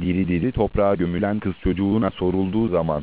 Diri diri toprağa gömülen kız çocuğuna sorulduğu zaman